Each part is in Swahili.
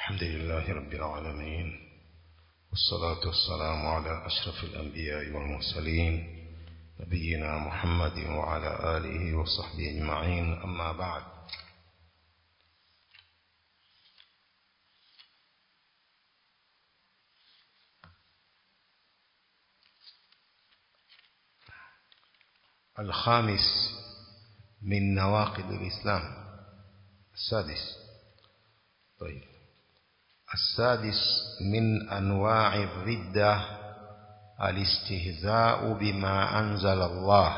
الحمد لله رب العالمين، والصلاة والسلام على أشرف الأنبياء والمرسلين نبينا محمد وعلى آله وصحبه أجمعين. أما بعد، الخامس من نواقض الإسلام السادس. طيب، السادس من أنواع الردة الاستهزاء بما أنزل الله.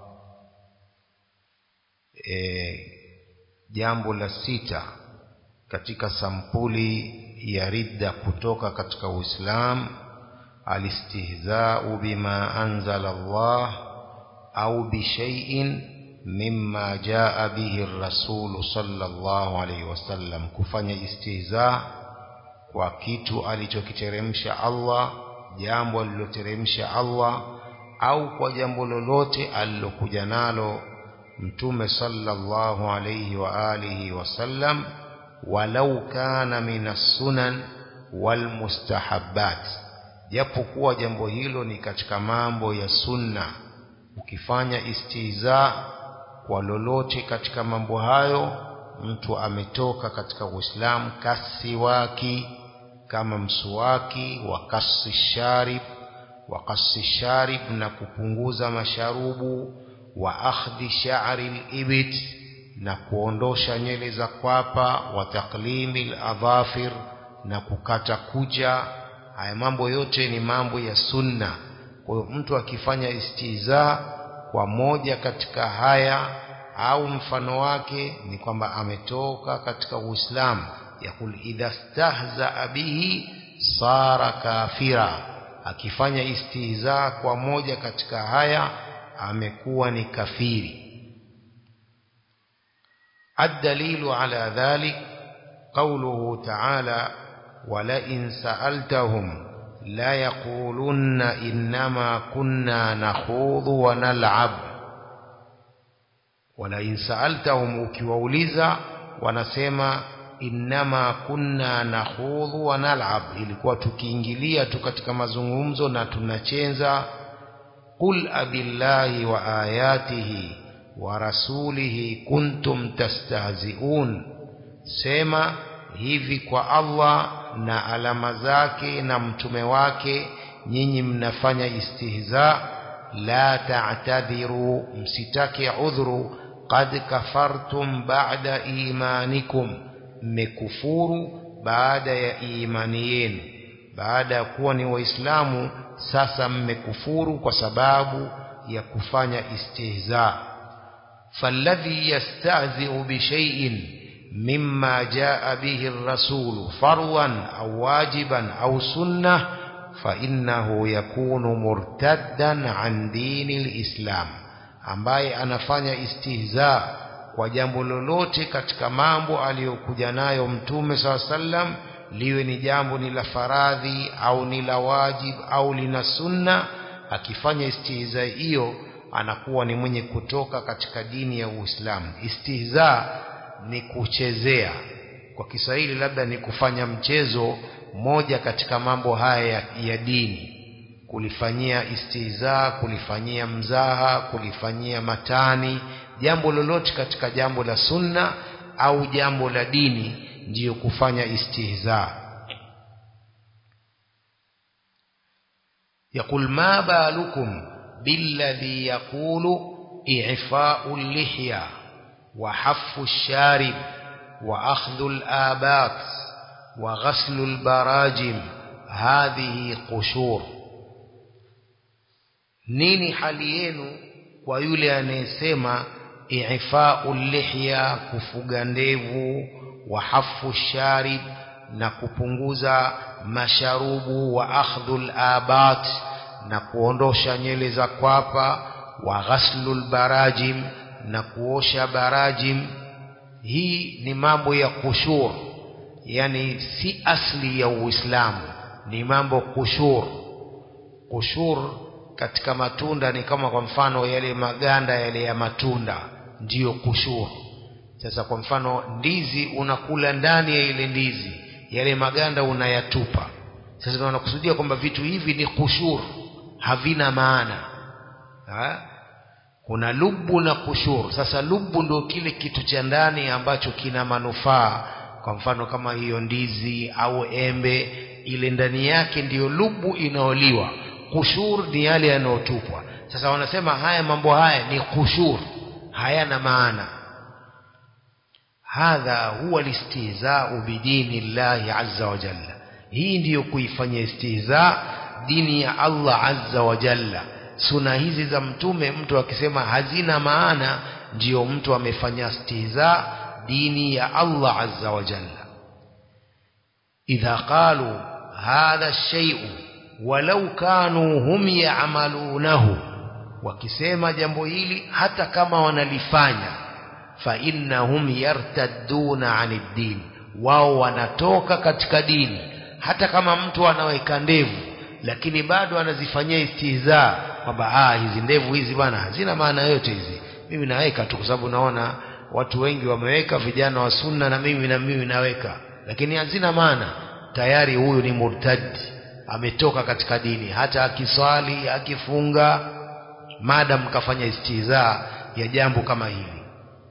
Jambo la sita katika sampuli ya ridda kutoka katika Uislamu, alistihza'u bima anzala Allah au bishay'in mimma jaa bihi ar-rasul sallallahu alayhi wasallam, kufanya istihza kwa kitu alichokiteremsha Allah, jambo aliloteremsha Allah, au kwa jambo lolote alilokuja nalo Mtume sallallahu alayhi wa alihi wasallam, walau kana minas sunan wal mustahabbat, japokuwa jambo hilo ni katika mambo ya sunna. Ukifanya istihza kwa lolote katika mambo hayo, mtu ametoka katika Uislamu. Kasiwaki, kama msuwaki, wa kasi sharib, na kupunguza masharubu, wa akhdhi sha'ri al-ibit, na kuondosha nywele za kwapa, wa taqlimi al-adhafir, na kukata kucha. Haya mambo yote ni mambo ya sunna. Kwa hiyo mtu akifanya istihza kwa moja katika haya au mfano wake, ni kwamba ametoka katika Uislamu. Yakul idha stahza bihi sara kafira, akifanya istihza kwa moja katika haya amekuwa ni kafiri. Ad-dalilu ala dhalik qawluhu ta'ala, wala in sa'altahum la yaqulunna innama kunna nakhudhu wa nal'ab. Wala in sa'altahum, ukiwauliza wanasema innama kunna nakhudhu wa nal'ab, ilikuwa tukiingilia tu katika mazungumzo na tunacheza. Qul abillahi wa ayatihi wa rasulihi kuntum tastahzi'un, sema hivi, kwa Allah na alama zake na mtume wake nyinyi mnafanya istihza. La ta'tadhiru, msitake udhuru. Qad kafartum ba'da imanikum, mmekufuru baada ya imani yenu. Baada ya kuwa ni waislamu, sasa mmekufuru kwa sababu ya kufanya istihza. Falladhi yastahzi'u bi shay'in mimma jaa bihi ar-rasul farwan au wajiban au sunnah, fa innahu yakunu murtaddan an dini al-islam, ambaye anafanya istihza kwa jambo lolote katika mambo aliyokuja nayo Mtume SAW, liwe ni jambo ni la faradhi au ni la wajib au lina sunna, akifanya istihza hiyo anakuwa ni mwenye kutoka katika dini ya Uislamu. Istihza ni kuchezea, kwa Kiswahili labda ni kufanya mchezo moja katika mambo haya ya dini, kulifanyia istihza, kulifanyia mzaha, kulifanyia matani. Jambo lolote katika jambo la sunna au jambo la dini ndiyo kufanya istihza. Yaqul ma balukum billadhi yaqulu i'fa'u al-lihya wa haffu ash-sharib wa akhdhu al-abat wa ghaslu al-barajim, hadhihi qushur. Nini hali yenu kwa yule anayesema i'fa'u al-lihya, kufuga ndevu, wa haffu sharib, na kupunguza masharubu, wa akhdhul abat, na kuondosha nywele za kwapa, wa ghaslul barajim, na kuosha barajim. Hii ni mambo ya kushur, yani si asli ya Uislamu, ni mambo kushur. Kushur katika matunda ni kama kwa mfano yale maganda yale ya matunda, ndiyo kushur. Sasa kwa mfano ndizi, unakula ndani ya ile ndizi, yale maganda unayatupa. Sasa tunakusudia kwamba vitu hivi ni kushur, havina maana. Kuna lubu na kushur. Sasa lubu ndio kile kitu cha ndani ambacho kina manufaa. Kwa mfano kama hiyo ndizi au embe, ile ndani yake ndiyo lubu inaoliwa. Kushur ni yale yanayotupwa. Sasa wanasema haya mambo haya ni kushur, hayana maana. Hadha huwa listihza'u bidini llahi azza wa jalla. Hii ndiyo kuifanya istihza dini ya Allah azza wa jalla. Suna hizi za mtume mtu akisema hazina maana, ndiyo mtu amefanya istihza dini ya Allah azza wa jalla. Idha qalu hadha ash-shay'u walau kanu hum ya'malunahu, wakisema jambo hili hata kama wanalifanya, fa innahum yartadduna 'anid din, wao wanatoka katika dini. Hata kama mtu anaweka ndevu lakini bado anazifanyia istihza kwamba hizi ndevu hizi bwana hazina maana yote hizi, mimi naweka tu kwa sababu naona watu wengi wameweka, vijana wa sunna, na mimi naweka, lakini hazina maana. Tayari huyu ni murtad, ametoka katika dini. Hata akiswali akifunga, madam kafanya istihza ya jambo kama hili.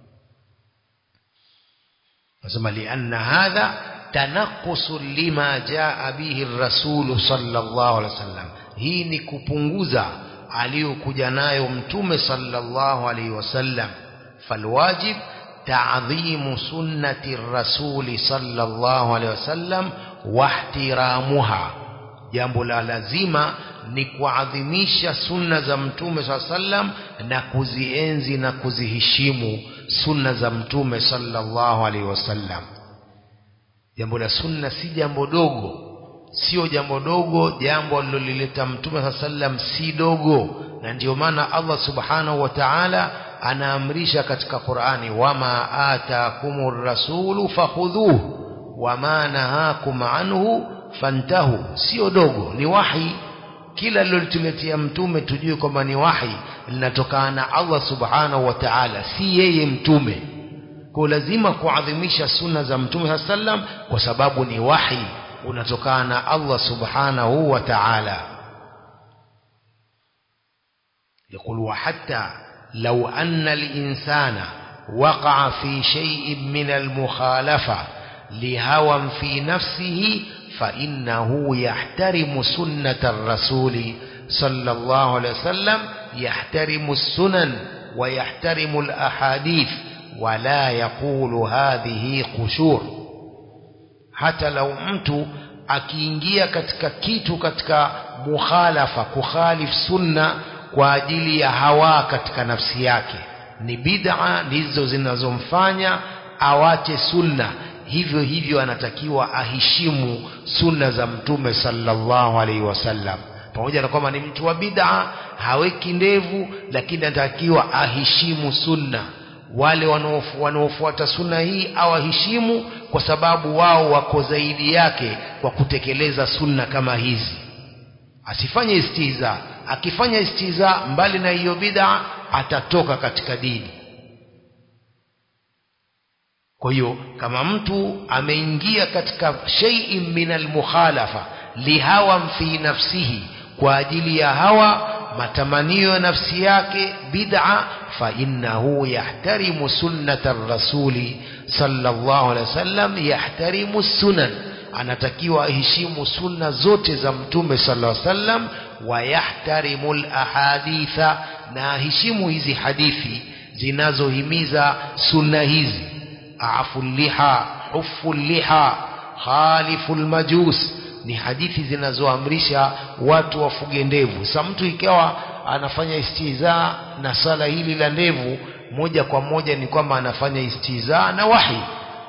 Nasema lianna hadha tanaqqusu lima jaa bihi ar-rasul sallallahu alaihi wasallam, hii ni kupunguza aliyokuja nayo mtume sallallahu alaihi wasallam. Falwajib ta'dhimu sunnati ar-rasul sallallahu alaihi wasallam wa ihtiramuha, jambo la lazima ni kuadhimisha sunna za mtume sallallahu alaihi wasallam na kuzienzi na kuziheshimu sunna za mtume sallallahu alaihi wasallam. Jambo la sunna si jambo dogo, sio jambo dogo. Jambo alilolileta mtume sallallahu alaihi wasallam si dogo, na ndio maana Allah subhanahu wa ta'ala anaamrisha katika Qur'ani, wama ataakumur rasulu fakhudhuhu wama nahakum anhu fantahu. Sio dogo, ni wahi. Kila alilotuletea mtume tujue kwamba ni wahi, linatokana na Allah subhanahu wa ta'ala, si yeye mtume. Kwa lazima kuadhimisha sunna za mtume sallam kwa sababu ni wahi, unatokana na Allah subhanahu wa ta'ala. يقول وحتى لو أن الإنسان وقع في شيء من المخالفة لهوى في نفسه فإنه يحترم سنة الرسول صلى الله عليه وسلم، يحترم السنن ويحترم الأحاديث ولا يقول هذه قشور. hata lau mtu akiingia katika kitu katika mukhalafa, kukhalif sunna kwa ajili ya hawa katika nafsi yake, ni bid'a ndizo zinazomfanya awache sunna, hivyo hivyo anatakiwa aheshimu sunna za mtume sallallahu alaihi wasallam. Pamoja na kwamba ni mtu wa bid'a, haweki ndevu, lakini anatakiwa aheshimu sunna. Wale wanaofuata sunna hii awaheshimu, kwa sababu wao wako zaidi yake kwa kutekeleza sunna kama hizi. Asifanye istihza. Akifanya istihza mbali na hiyo bid'a, atatoka katika dini. Kwa hiyo kama mtu ameingia katika shay'in min al-mukhalafa lihawa fi nafsihi, kwa ajili ya hawa, matamanio ya nafsi yake, bid'a, fa innahu yahtarimu sunnata ar-rasuli sallallahu alaihi wasallam, yahtarimu sunan, anatakiwa aheshimu sunna zote za mtume sallallahu alaihi wasallam, wa yahtarimu al-ahaditha, na aheshimu hizi hadithi zinazohimiza sunna hizi. Afu liha, hufu liha, khalifu al-majus, ni hadithi zinazoamrisha watu wafuge ndevu. Sasa mtu ikawa anafanya istihza na sala hili la ndevu, moja kwa moja ni kwamba anafanya istihza na wahi.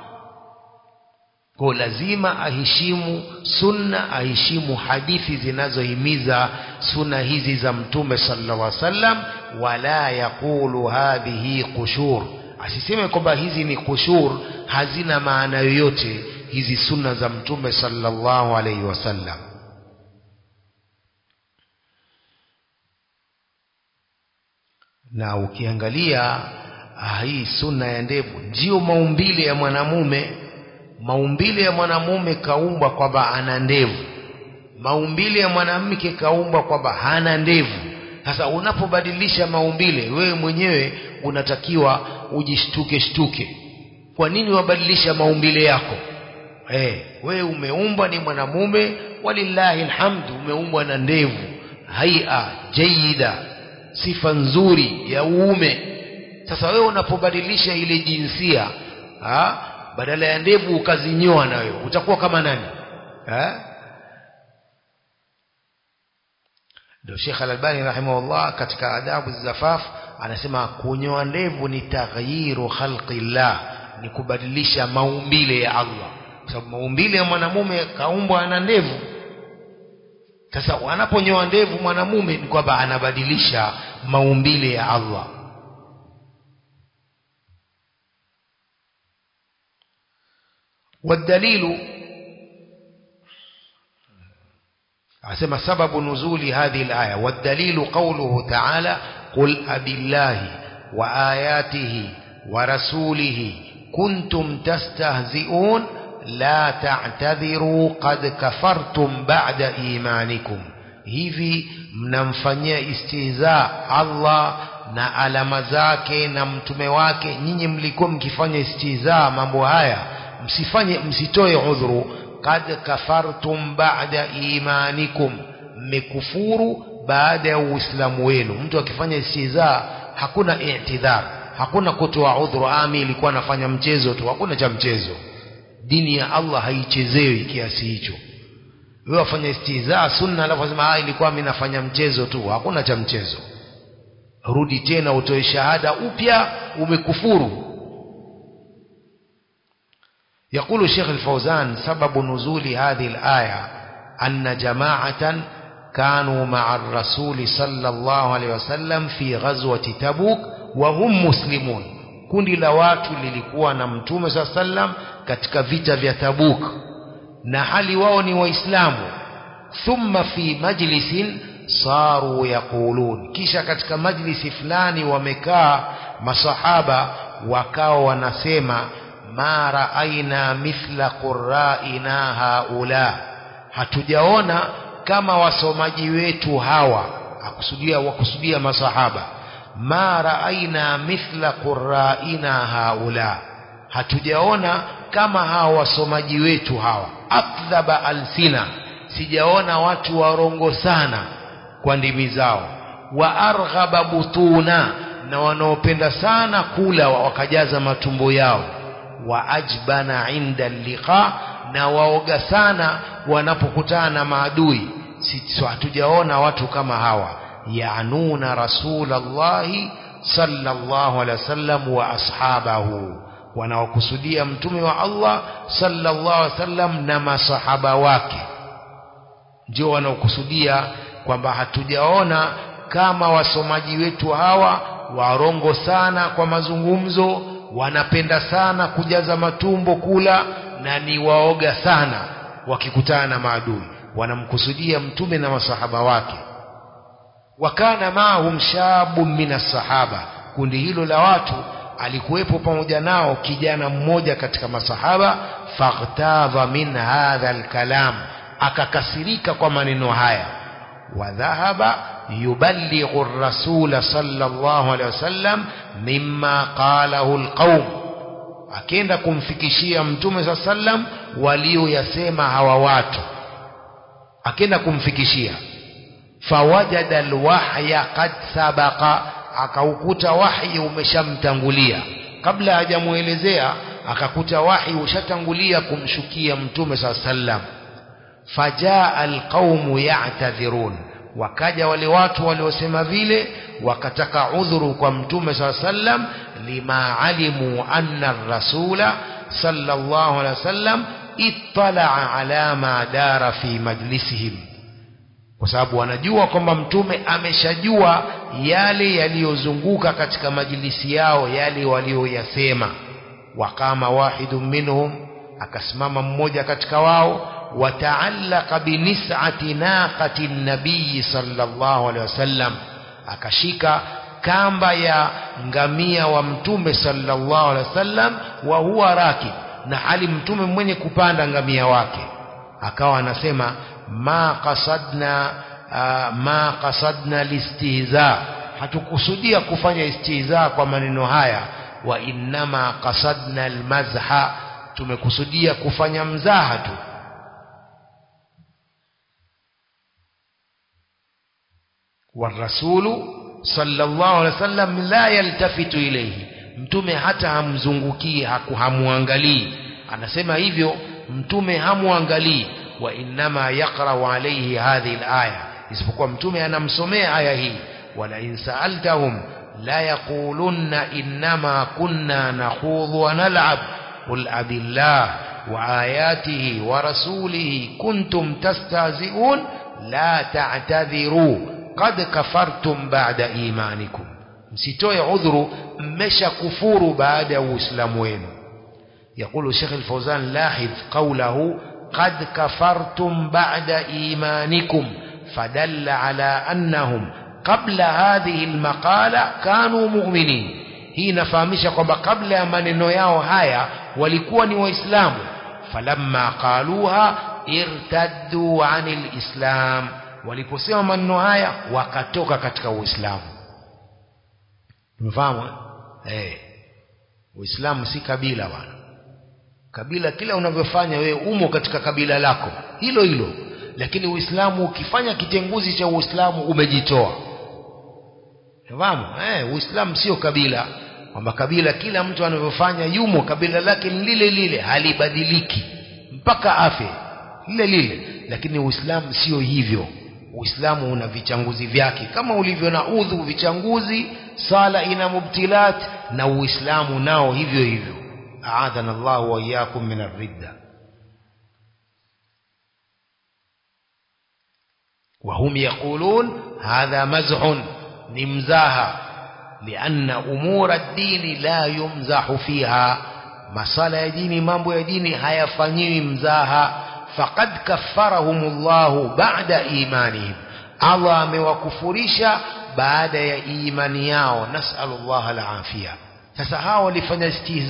Kwa lazima aheshimu sunna, aheshimu hadithi zinazohimiza sunna hizi za mtume sallallahu alaihi wasallam. Wala yaqulu hadhihi qushur, asiseme kwamba hizi ni kushur, hazina maana yoyote hizi sunna za mtume sallallahu alaihi wasallam. Na ukiangalia hii sunna ya ndevu ndio maumbile ya mwanamume, maumbile ya mwanamume kaumbwa kwamba ana ndevu, maumbile ya mwanamke kaumbwa kwamba hana ndevu. Sasa unapobadilisha maumbile, wewe mwenyewe unatakiwa ujishtuke. Kwa nini wabadilisha maumbile yako? Wewe umeumbwa ni mwanamume, walillahi alhamdu, umeumbwa na ndevu, haia jaida, sifa nzuri ya uume. Sasa wewe unapobadilisha ile jinsia, badala ya ndevu ukazinyoa, na wewe utakuwa kama nani? Ndio Sheikh Al-Albani rahimahullah katika adabu zafaf anasema kunyoa ndevu ni taghyiru khalqillah, ni kubadilisha maumbile ya Allah, kwa sababu maumbile ya mwanamume kaumbwa ana ndevu. Sasa wanaponyoa ndevu mwanamume ni kwamba anabadilisha maumbile ya Allah. والدليل أسمى سبب نزول هذه الآية. والدليل قوله تعالى قل أبالله وآياته ورسوله كنتم تستهزئون لا تعتذروا قد كفرتم بعد إيمانكم. hivi mnamfanyia istihza Allah na alama zake na mtume wake, nyinyi mlikuwa mkifanya istihza mambo haya, msitoe udhuru. Qad kafartum ba'da imanikum, mmekufuru baada ya uislamu wenu. Mtu akifanya istihza hakuna i'tidhar, hakuna kutoa udhuru, ilikuwa nafanya mchezo tu. Hakuna cha mchezo, dini ya Allah haichezewi kiasi hicho. Wewe wafanya istihza sunna alafu sema ilikuwa mimi nafanya mchezo tu. Hakuna cha mchezo, rudi tena utoe shahada upya, umekufuru. يقول الشيخ الفوزان سبب نزول هذه الآية أن جماعة كانوا مع الرسول صلى الله عليه وسلم في غزوة تبوك وهم مسلمون. kundi la watu lilikuwa na mtume صلى الله عليه وسلم katika vita vya Tabuk na hali wao ni waislamu. thumma fi majlisin saru yaqulun, kisha katika majlisi fulani wamekaa masahaba wakao wanasema ma raaina mithla qurraina haula, hatujaona kama wasomaji wetu hawa. Wakusudia masahaba. Ma raaina mithla qurraina haula, hatujaona kama hawa wasomaji wetu hawa. Akdhaba alsina, sijaona watu warongo sana kwa ndimi zao. Wa arghaba butuna, na wanaopenda sana kula wakajaza matumbo yao. Wa ajbana inda liqa, na waoga sana wanapokutana na maadui. Hatujaona watu kama hawa. Yaanuna rasulallahi sallallahu alaihi wasallam wa ashabahu, wanaokusudia mtume wa Allah sallallahu alaihi wasallam na masahaba wake. Ndio wanaokusudia kwamba hatujaona kama wasomaji wetu hawa warongo sana kwa mazungumzo, wanapenda sana kujaza matumbo kula, na ni waoga sana wakikutana na maadui. Wanamkusudia mtume na masahaba wake. Wakana maahum shabun minas sahaba, kundi hilo la watu alikuwepo pamoja nao kijana mmoja katika masahaba. Faghtadha min hadha alkalam, akakasirika kwa maneno haya. Wadhahaba yuballighu ar-rasul sallallahu alaihi wasallam mimma qalahu alqaum, akenda kumfikishia mtume sallallahu alaihi wasallam walioyasema hawa watu, akenda kumfikishia. Fawajada alwahya qad sabaqa, akaukuta wahi umeshamtangulia. Kabla hajamuelezea akakuta wahi ushatangulia kumshukia mtume sallallahu alaihi wasallam. Fajaa alqaumu ya'tadhirun, wakaja wale watu waliosema vile wakataka udhuru kwa mtume sallallahu alaihi wasallam. Lima alimu anna ar-rasula sallallahu alaihi wasallam ittala'a ala ma dara fi majlisihim, kwa sababu wanajua kwamba mtume ameshajua yale yaliyozunguka katika majlisi yao, yale walioyasema. Waqama wahidun minhum, akasimama mmoja katika wao. Wata'allaqa binis'ati naqati an-nabiy sallallahu alaihi wasallam, akashika kamba ya ngamia wa mtume sallallahu alaihi wasallam. Wa huwa rakib, na hali mtume mwenye kupanda ngamia wake. Akawa anasema ma qasadna listihza, hatukusudia kufanya istihza kwa maneno haya. Wa innama qasadna almazha, tumekusudia kufanya mzaha tu. والرسول صلى الله عليه وسلم لا يلتفت إليه, mtume hata hamzungukii, hamuangalii. Anasema hivyo, mtume hamuangalii. Wa innama yaqra'u alayhi hadhihi alaya, isipokuwa mtume anamsomea aya hii. Wala in sa'altahum la yaqulunna innama kunna nakhudhu wa nal'ab qul abillah wa ayatihi wa rasulihi kuntum tastahzi'un la ta'tadhiru qad kafartum ba'da imanikum, msitoe udhuru, mmesha kufuru baada ya uislamu wenu. يقول الشيخ الفوزان لاحظ قوله قد كفرتم بعد إيمانكم، فدل على أنهم قبل هذه المقالة كانوا مؤمنين. hii inafahamisha kwamba kabla ya maneno yao haya walikuwa ni waislamu. falamma qaluha irtaddu anil islam, waliposema maneno haya wakatoka katika uislamu. Mfahamu uislamu si kabila bwana. Kabila kila unavyofanya wewe umo katika kabila lako hilo hilo, lakini uislamu ukifanya kitenguzi cha uislamu umejitoa. Mfahamu uislamu sio kabila, kwamba kabila kila mtu anavyofanya yumo kabila lake lile lile, halibadiliki mpaka afe lile lile. Lakini uislamu sio hivyo. Uislamu una vichanguzi vyake, kama ulivyo na udhu vichanguzi, sala ina mubtilat, na uislamu nao hivyo hivyo. aadhana Allah wa iyyakum min ar-ridda. wa hum yaqulun hadha mazhun, ni mzaha. lianna umura ad-din la yumzahu fiha, masala ya dini, mambo ya dini hayafanyiwi mzaha. faqad kaffarahumullahu ba'da imanihim, Allah amewakufurisha baada ya imani yao. Nas'alullah al-afia. Sasa hao walifanya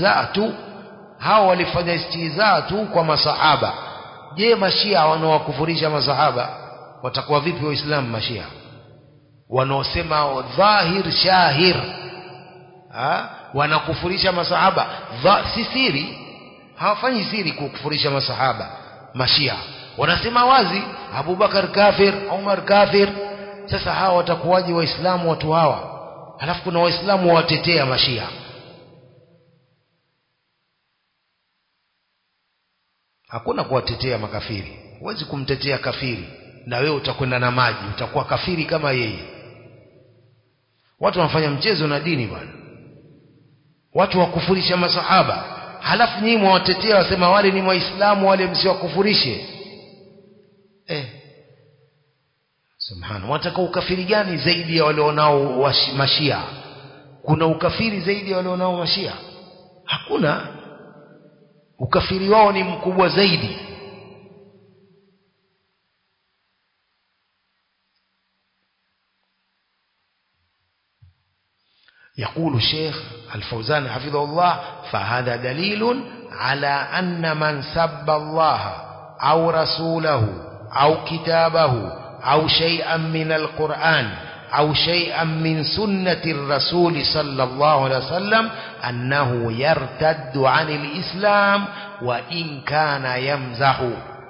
istihza tu kwa masahaba. Je, mashia wanaowakufurisha masahaba watakuwa vipi waislamu? Mashia wanaosema dhahir shahir wanakufurisha masahaba, si siri, hawafanyi siri kukufurisha masahaba. Mashia wanasema wazi Abu Bakar kafir, Umar kafir. Sasa hawa watakuwaje waislamu watu hawa? Halafu kuna waislamu watetea mashia. Hakuna kuwatetea makafiri. Huwezi kumtetea kafiri na wewe utakwenda na maji, utakuwa kafiri kama yeye. Watu wanafanya mchezo na dini bwana. Watu wakufurisha masahaba, halafu nyinyi mwatetea, wasema wale ni waislamu, wale msiwakufurishe. Subhana, wataka ukafiri gani zaidi ya wale wanao mashia? Kuna ukafiri zaidi ya wale wanao mashia? Hakuna. Ukafiri wao ni mkubwa zaidi. يقول الشيخ الفوزان حفظه الله فهذا دليل على أن من سب الله أو رسوله أو كتابه أو شيئا من القرآن أو شيئا من سنة الرسول صلى الله عليه وسلم أنه يرتد عن الإسلام وإن كان يمزح.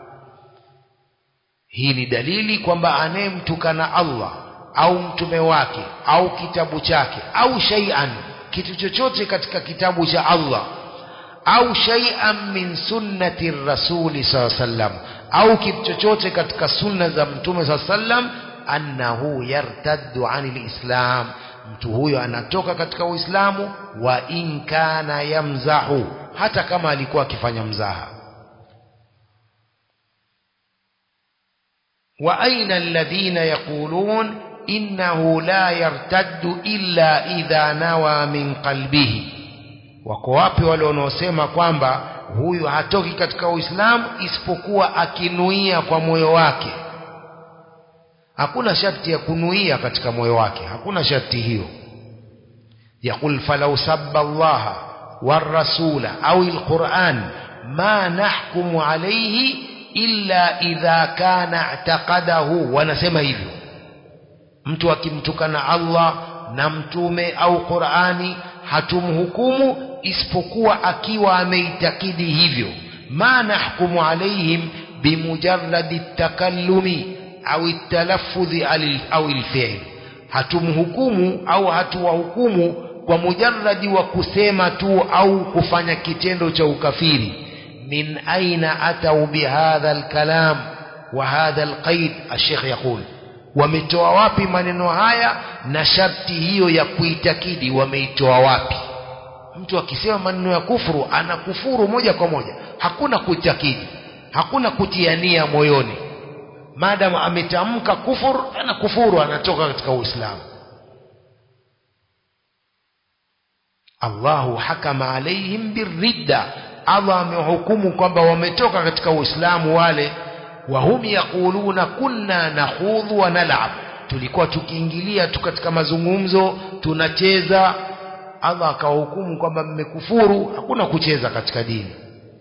hii ni dalili kwamba anayemtukana Allah au mtume wake au kitabu chake au shay'an, kitu chochote katika kitabu cha Allah, au shay'an min sunnati rasuli sallallahu alaihi wasallam, au kitu chochote katika sunna za mtume sallallahu alaihi wasallam, annahu yartaddu anil islam, mtu huyo anatoka katika Uislamu. Wa in kana yamzahu, hata kama alikuwa akifanya mzaha. wa aina alladhina yaqulun innahu la yartaddu illa idha nawa min qalbihi, wako wapi wale wanaosema kwamba huyu hatoki katika Uislamu isipokuwa akinuia kwa moyo wake? Hakuna sharti ya kunuia katika moyo wake, hakuna sharti hiyo. Yaqul falau sabba Allah war rasula au alquran ma nahkumu alayhi illa idha kana i'taqadahu. Wanasema hivyo, mtu akimtukana Allah na mtume au Qur'ani hatumhukumu isipokuwa akiwa ameitakidi hivyo. ma nahkumu alayhim bimujarradi at-takallumi au at-talaffudhi au al-fi'l, hatumhukumu au hatuwahukumu kwa mujarradi wa kusema tu au kufanya kitendo cha ukafiri. min aina atau bihadha al-kalam wa hadha al-qaid? Al-Sheikh yaqul, wametoa wapi maneno haya na sharti hiyo ya kuitakidi wameitoa wapi? Mtu akisema maneno ya kufuru anakufuru moja kwa moja, hakuna kuitakidi, hakuna kutiania moyoni. Maadamu ametamka kufuru, anakufuru, anatoka katika Uislamu. Allahu hakama alaihim birridda, Allah amehukumu kwamba wametoka katika Uislamu wale. Wahum yaquluna kunna nakhudhu wa nal'ab, tulikuwa tukiingilia tu katika mazungumzo tunacheza. Allah akawahukumu kwamba mmekufuru, hakuna kucheza katika dini.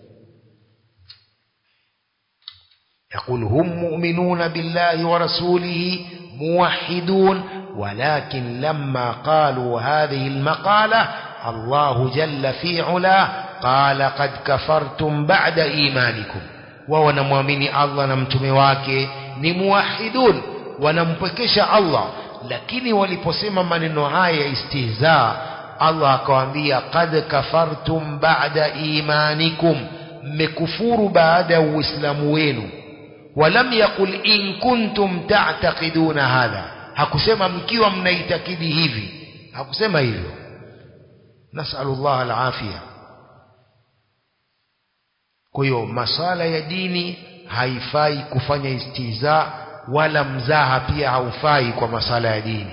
يقول هم مؤمنون بالله ورسوله موحدون ولكن لما قالوا هذه المقالة الله جل في علا قال قد كفرتم بعد إيمانكم. ونمؤمن الله نمتمي wake ni muwahidun, wanampekesha Allah, lakini waliposema maneno haya istihza, Allah akawaambia qad kafartum ba'da imanikum, mmekufuru baada ya uislamu wenu. Walam yaqul in kuntum ta'taqiduna hadha, hakusema mkiwa mnaitakidi hivi, hakusema hivyo. Nasallallahu al-afia. Kwa hiyo masala ya dini haifai kufanya istihza, wala mzaha pia haufai kwa masala ya dini.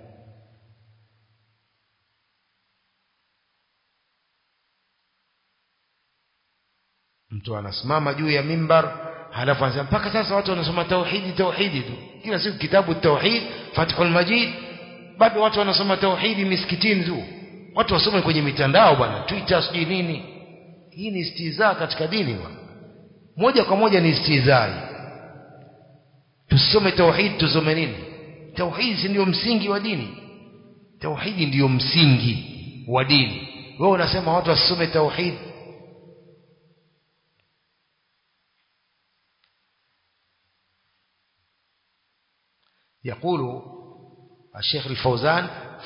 Mtu anasimama juu ya mimbar halafu anasema mpaka sasa watu wanasoma tauhidi tu, kila siku kitabu tauhid, Fathul Majid, bado watu wanasoma tauhidi misikitini tu, watu wasome kwenye mitandao bwana, Twitter sijui nini. Hii ni istihza katika dini bwana, moja kwa moja ni istihza. Tusome tauhid, tusome nini? Tauhid ndio msingi wa dini, tauhidi ndio msingi wa dini. Wewe unasema watu wasome tauhid. يقول الشيخ الفوزان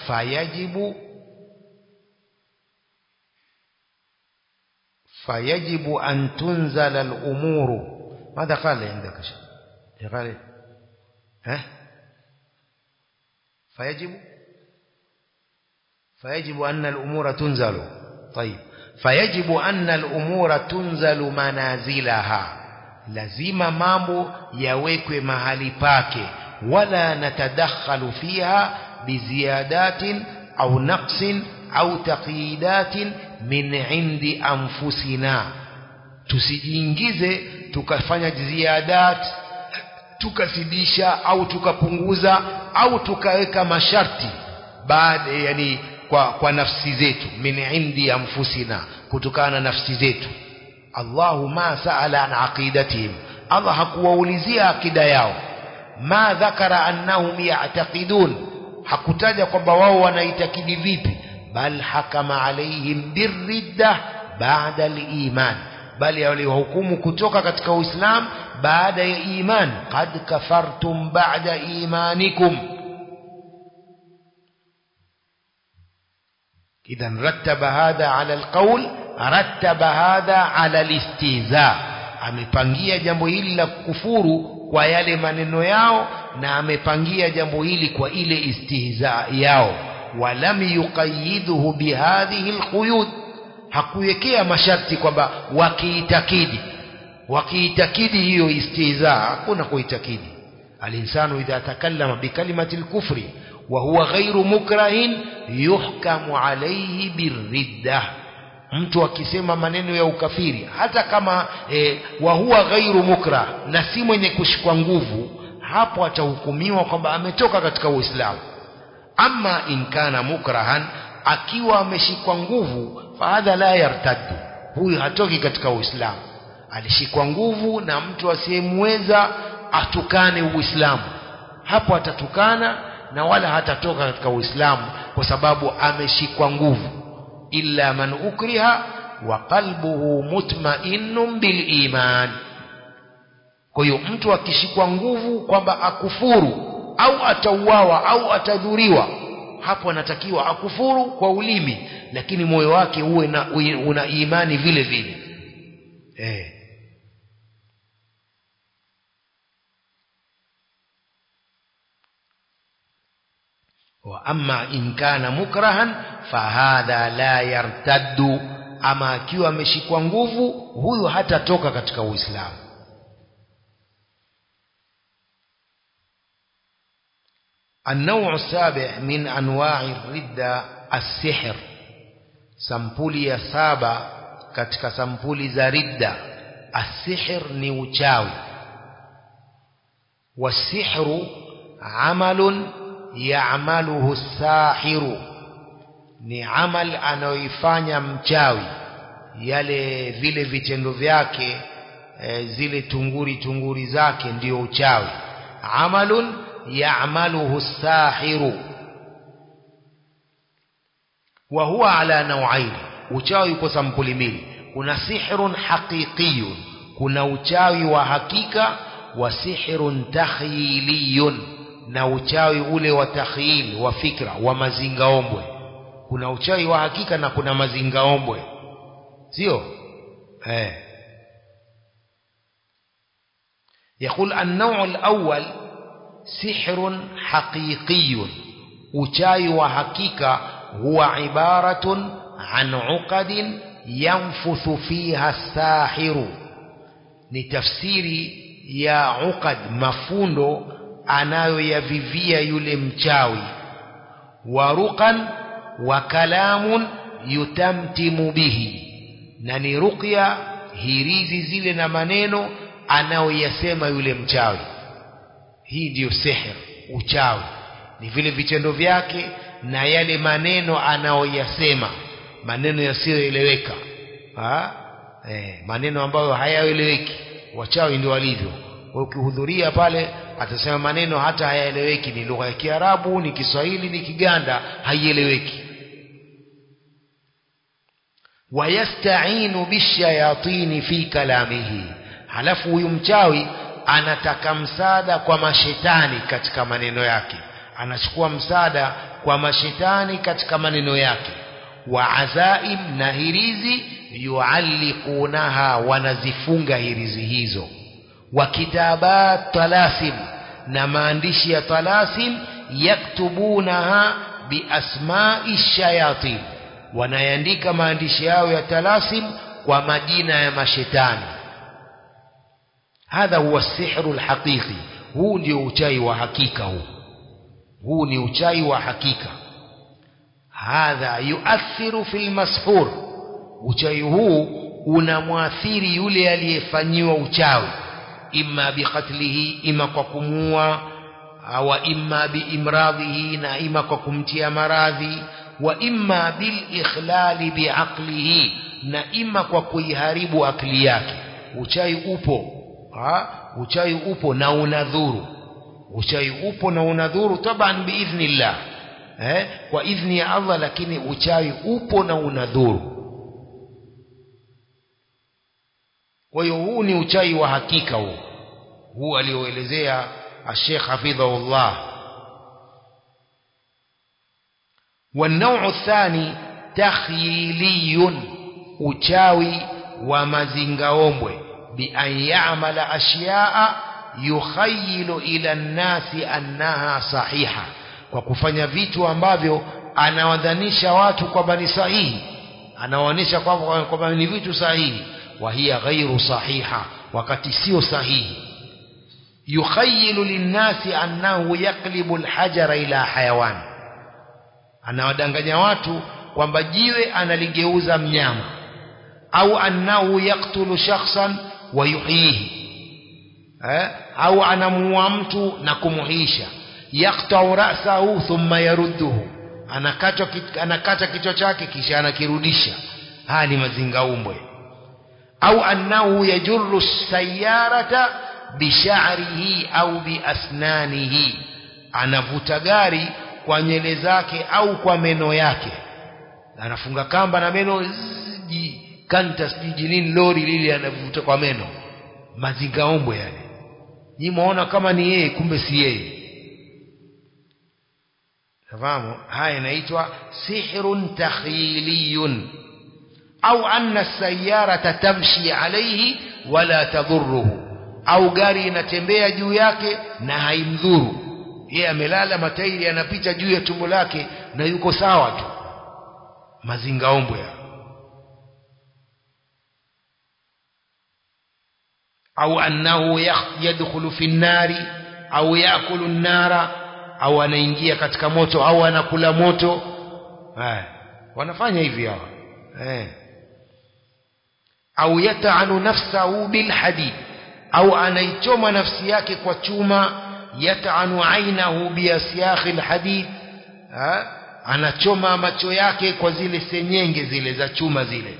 فيجب أن تنزل الأمور. ماذا قال عندك شيء؟ قال فيجب أن الأمور تنزل. طيب، فيجب أن الأمور تنزل منازلها، lazima mambo yawekwe mahali pake. ولا نتدخل فيها بزيادات أو نقص أو تقييدات من عند أنفسنا. tusijiingize tukafanya ziyadat, tukazidisha au tukapunguza au tukaweka masharti baada, yani kwa nafsi zetu. min indi anfusina, kutokana na nafsi zetu. Allahu ma sa'ala an aqidatihim, Allah hakuwaulizia akida yao. ما ذكر أنهم يعتقدون, hakutaja kwamba wao wanaitakidi vipi. bal hakama alaihim birridda ba'da al-iman, bali waliwahukumu kutoka katika Uislamu baada ya iman. qad kafartum ba'da imanikum. idhan rattaba hadha ala al-qawl, rattaba hadha ala al-istihza, amepangia jambo hili la kufuru kwa yale maneno yao, na amepangia jambo hili kwa ile istihza yao. walam yuqayyiduhu bihadhihi alquyud, hakuwekea masharti kwamba wakiitakidi hiyo istihza, hakuna kuitakidi. alinsanu idha takallama bikalimati alkufri wa huwa ghairu mukrahin yuhkamu alayhi birridda. mtu akisema maneno ya ukafiri hata kama wa huwa ghairu mukrah, na si mwenye kushikwa nguvu, hapo atahukumiwa kwamba ametoka katika Uislamu. Ama in kana mukrahan, akiwa ameshikwa nguvu, fahadha la yartaddu, huyu hatoki katika Uislamu. Alishikwa nguvu na mtu asiyemweza atukane Uislamu, hapo atatukana na wala hatatoka katika Uislamu, kwa sababu ameshikwa nguvu. Illa man ukriha wa qalbuhu mutma'innun bil iman. Kwa hiyo mtu akishikwa nguvu kwamba akufuru au atauawa au atadhuriwa, hapo anatakiwa akufuru kwa ulimi, lakini moyo wake uwe una imani vile vile. Wa amma in kana mukrahan fahadha la yartaddu, ama akiwa ameshikwa nguvu huyu hatatoka katika Uislamu. النوع السابع من أنواع الردة السحر. sampuli ya saba katika sampuli za ridda. السحر ni uchawi. والسحر عمل يعمله الساحر, ni amal anayoifanya mchawi, yale vile vitendo vyake, zile tunguri zake ndio uchawi. Amalun ya'maluhu as-sahiru wa huwa ala naw'ain. Uchawi uko sampuli mbili. Kuna sihrun haqiqiyun, kuna uchawi wa hakika, wa sihrun takhyiliyun, na uchawi ule wa takhyil, wa fikra, wa mazingaombwe. Kuna uchawi wa hakika na kuna mazingaombwe, sio? يقول النوع الأول سحر حقيقي. uchawi wa hakika huwa ibaratun an uqadin yanfuthu fiha as-sahiru, ni tafsiri ya uqad, mafundo anayoyavivia yule mchawi. Wa ruqan wa kalamun yutamtimu bihi, na ni ruqya, hirizi zile na maneno anayoyasema yule mchawi. Hii ndiyo sihr, uchawi ni vile vitendo vyake na yale maneno anayoyasema, maneno yasiyoeleweka, maneno ambayo hayaeleweki. Wachawi ndio walivyo. Ukihudhuria pale atasema maneno hata hayaeleweki, ni lugha ya Kiarabu, ni Kiswahili, ni Kiganda, haieleweki. Wayasta'inu bishayatini fi kalamihi, halafu huyu mchawi anataka msaada kwa mashetani katika maneno yake, anachukua msaada kwa mashetani katika maneno yake. Wa azaim, na hirizi, yuallikunaha, wanazifunga hirizi hizo. Wa kitabat talasim, na maandishi ya talasim, yaktubunaha bi asma'i shayatin, wanaandika maandishi yao ya talasim kwa majina ya mashetani. Hadha huwa sihru alhaqiqi, huu ndio uchawi wa hakika. huu ni uchawi wa hakika. Hadha yuathiru fil mashur, uchawi huu unamwathiri yule aliyefanyiwa uchawi, imma biqatlihi, ima kwa kumuua, au imma biimradhihi, na ima kwa kumtia maradhi, wa imma bil ikhlali biaqlihi, na ima kwa kuiharibu akili yake. Uchawi upo, uchawi upo na unadhuru. Uchawi upo na unadhuru taban biidhnillah, kwa idhni ya Allah, lakini uchawi upo na unadhuru. Kwa hiyo huu ni uchawi wa hakika. Huu alioelezea Sheikh hafidhahullah. والنوع الثاني تخيلي, uchawi wa mazingaombwe, bi an ya'mala ashya'a yukhayilu ila an-nasi annaha sahiha, kwa kufanya vitu ambavyo anawadhanisha watu kwamba ni sahihi, anawaonyesha kwamba ni vitu sahihi, wa hiya ghairu sahiha, wakati sio sahihi. Yukhayilu linnasi annahu yaqlibu al-hajara ila hayawan, anawadanganya watu kwamba jiwe analigeuza mnyama, au annahu yaqtulu shakhsan wa yuhyihi, au anamuua mtu na kumuhisha. Yaqta'u ra'sahu thumma yarudduhu, anakata kichwa chake kisha anakirudisha. Haya ni mazingaumbwe. au annahu yajurru as-sayyarata bisha'rihi au biasnanihi, anavuta gari kwa nywele zake au kwa meno yake, anafunga kamba na meno kanta sijini lori lile anavuta kwa meno, mazingaombwe yale. Ni muona kama ni yeye, kumbe si yeye. Fahamu? Haya inaitwa sihrun takhyiliyun. Au anna as-sayyarata tamshi alayhi wala tadhurruhu, au gari inatembea juu yake na haimdhuru yeye, amelala matairi yanapita juu ya tumbo lake na yuko sawa tu, mazingaombwe ya. Au annahu yadkhulu fi an-nari au yaakulu an-nara, au anaingia katika moto au anakula moto. Wanafanya hivi hawa. Au yata'anu nafsahu bil hadid, au anaichoma nafsi yake kwa chuma. Yata'anu ainahu bi asyakh al hadid, anachoma macho yake kwa zile senyenge zile za chuma zile,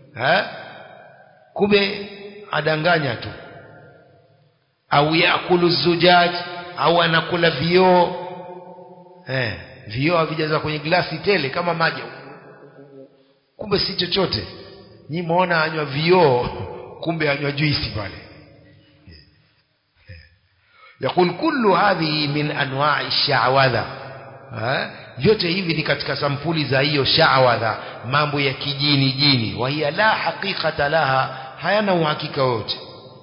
kumbe adanganya tu. Au yakulu zujaj, au anakula vioo. Vioo havijaza kwenye glasi tele kama maji, kumbe si chochote. Ni muona anywa vioo, kumbe anywa juisi pale. Yakul kullu hadhihi min anwa'i sha'wadha. Vyote hivi ni katika sampuli za hiyo sha'wadha, mambo ya kijini jini. Wa hiya la haqiqata laha, hayana uhakika wote.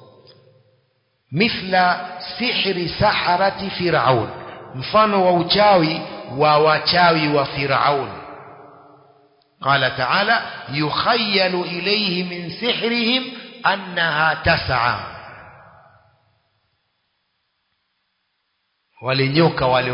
Mithla sihri saharati Firaun, mfano wa uchawi wa wachawi wa Firaun. Qala ta'ala yukhayyalu ilayhi min sihrihim annaha tas'a, wale nyoka wale